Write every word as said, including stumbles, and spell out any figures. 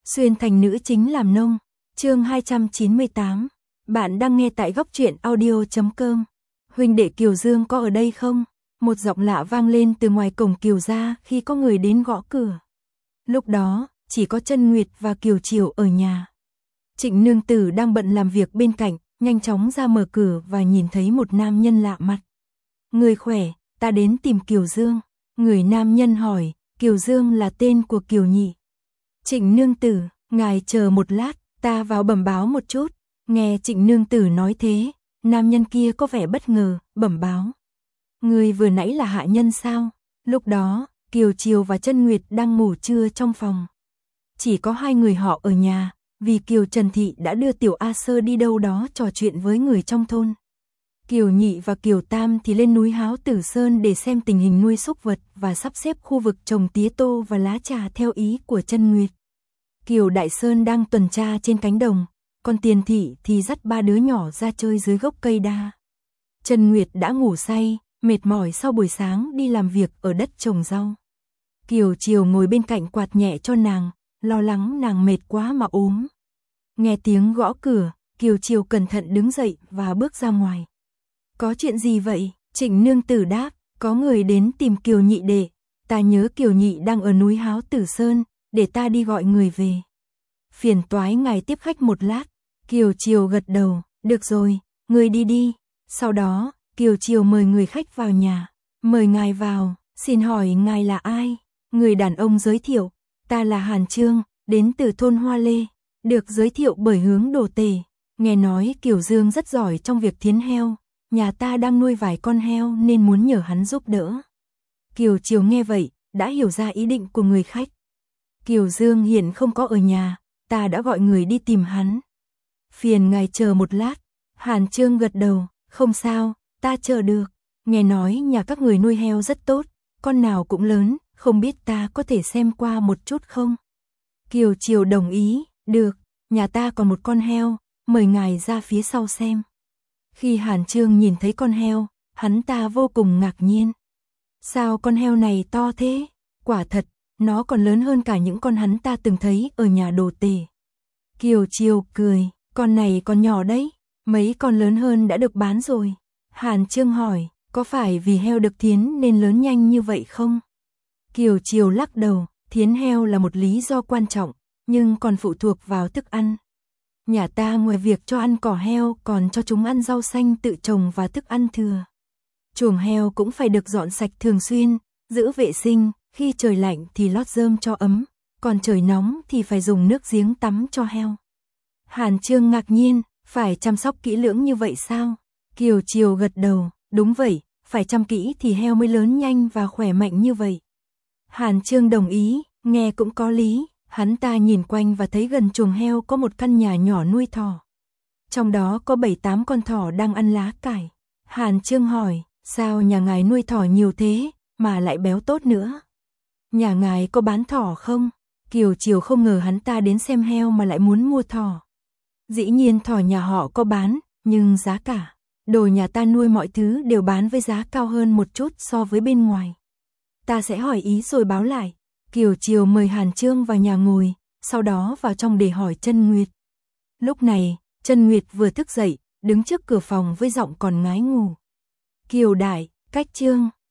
Xuyên thành nữ chính làm nông. Chương hai trăm chín mươi tám. Bạn đang nghe tại góc truyện audio chấm com. Huynh đệ Kiều Dương có ở đây không? Một giọng lạ vang lên từ ngoài cổng Kiều gia khi có người đến gõ cửa. Lúc đó, chỉ có Chân Nguyệt và Kiều Triều ở nhà. Trịnh nương tử đang bận làm việc bên cạnh, nhanh chóng ra mở cửa và nhìn thấy một nam nhân lạ mặt. Người khỏe, ta đến tìm Kiều Dương. Người nam nhân hỏi, Kiều Dương là tên của Kiều Nhị. Trịnh nương tử, ngài chờ một lát, ta vào bẩm báo một chút. Nghe Trịnh nương tử nói thế, nam nhân kia có vẻ bất ngờ, bẩm báo. Người vừa nãy là hạ nhân sao? Lúc đó, Kiều Triều và Chân Nguyệt đang ngủ trưa trong phòng. Chỉ có hai người họ ở nhà, vì Kiều Trần Thị đã đưa Tiểu A Sơ đi đâu đó trò chuyện với người trong thôn. Kiều Nhị và Kiều Tam thì lên núi Háo Tử Sơn để xem tình hình nuôi súc vật và sắp xếp khu vực trồng tía tô và lá trà theo ý của Chân Nguyệt. Kiều Đại Sơn đang tuần tra trên cánh đồng, còn Tiền Thị thì dắt ba đứa nhỏ ra chơi dưới gốc cây đa. Chân Nguyệt đã ngủ say, mệt mỏi sau buổi sáng đi làm việc ở đất trồng rau. Kiều Triều ngồi bên cạnh quạt nhẹ cho nàng, lo lắng nàng mệt quá mà ốm. Nghe tiếng gõ cửa, Kiều Triều cẩn thận đứng dậy và bước ra ngoài. Có chuyện gì vậy? Trịnh nương tử đáp, có người đến tìm Kiều Nhị đệ. Ta nhớ Kiều Nhị đang ở núi Háo Tử Sơn, để ta đi gọi người về. Phiền toái ngài tiếp khách một lát. Kiều Triều gật đầu, được rồi, người đi đi. Sau đó, Kiều Triều mời người khách vào nhà. Mời ngài vào, xin hỏi ngài là ai? Người đàn ông giới thiệu, ta là Hàn Trương, đến từ thôn Hoa Lê, được giới thiệu bởi Hướng Đồ Tề. Nghe nói Kiều Dương rất giỏi trong việc thiến heo, nhà ta đang nuôi vài con heo nên muốn nhờ hắn giúp đỡ. Kiều Triều nghe vậy, đã hiểu ra ý định của người khách. Kiều Dương hiện không có ở nhà, ta đã gọi người đi tìm hắn. Phiền ngài chờ một lát. Hàn Trương gật đầu, không sao, ta chờ được. Nghe nói nhà các người nuôi heo rất tốt, con nào cũng lớn, không biết ta có thể xem qua một chút không? Kiều Triều đồng ý, được, nhà ta còn một con heo, mời ngài ra phía sau xem. Khi Hàn Trương nhìn thấy con heo, hắn ta vô cùng ngạc nhiên. Sao con heo này to thế? Quả thật, nó còn lớn hơn cả những con hắn ta từng thấy ở nhà Đồ Tề. Kiều Triều cười, con này còn nhỏ đấy, mấy con lớn hơn đã được bán rồi. Hàn Trương hỏi, có phải vì heo được thiến nên lớn nhanh như vậy không? Kiều Triều lắc đầu, thiến heo là một lý do quan trọng, nhưng còn phụ thuộc vào thức ăn. Nhà ta ngoài việc cho ăn cỏ heo còn cho chúng ăn rau xanh tự trồng và thức ăn thừa. Chuồng heo cũng phải được dọn sạch thường xuyên, giữ vệ sinh, khi trời lạnh thì lót rơm cho ấm, còn trời nóng thì phải dùng nước giếng tắm cho heo. Hàn Trương ngạc nhiên, phải chăm sóc kỹ lưỡng như vậy sao? Kiều Triều gật đầu, đúng vậy, phải chăm kỹ thì heo mới lớn nhanh và khỏe mạnh như vậy. Hàn Trương đồng ý, nghe cũng có lý. Hắn ta nhìn quanh và thấy gần chuồng heo có một căn nhà nhỏ nuôi thỏ. Trong đó có bảy tám con thỏ đang ăn lá cải. Hàn Trương hỏi, sao nhà ngài nuôi thỏ nhiều thế, mà lại béo tốt nữa? Nhà ngài có bán thỏ không? Kiều Triều không ngờ hắn ta đến xem heo mà lại muốn mua thỏ. Dĩ nhiên thỏ nhà họ có bán, nhưng giá cả. Đồ nhà ta nuôi mọi thứ đều bán với giá cao hơn một chút so với bên ngoài. Ta sẽ hỏi ý rồi báo lại. Kiều Triều mời Hàn Trương vào nhà ngồi, sau đó vào trong để hỏi Chân Nguyệt. Lúc này, Chân Nguyệt vừa thức dậy, đứng trước cửa phòng với giọng còn ngái ngủ. Kiều đại, cách Trương,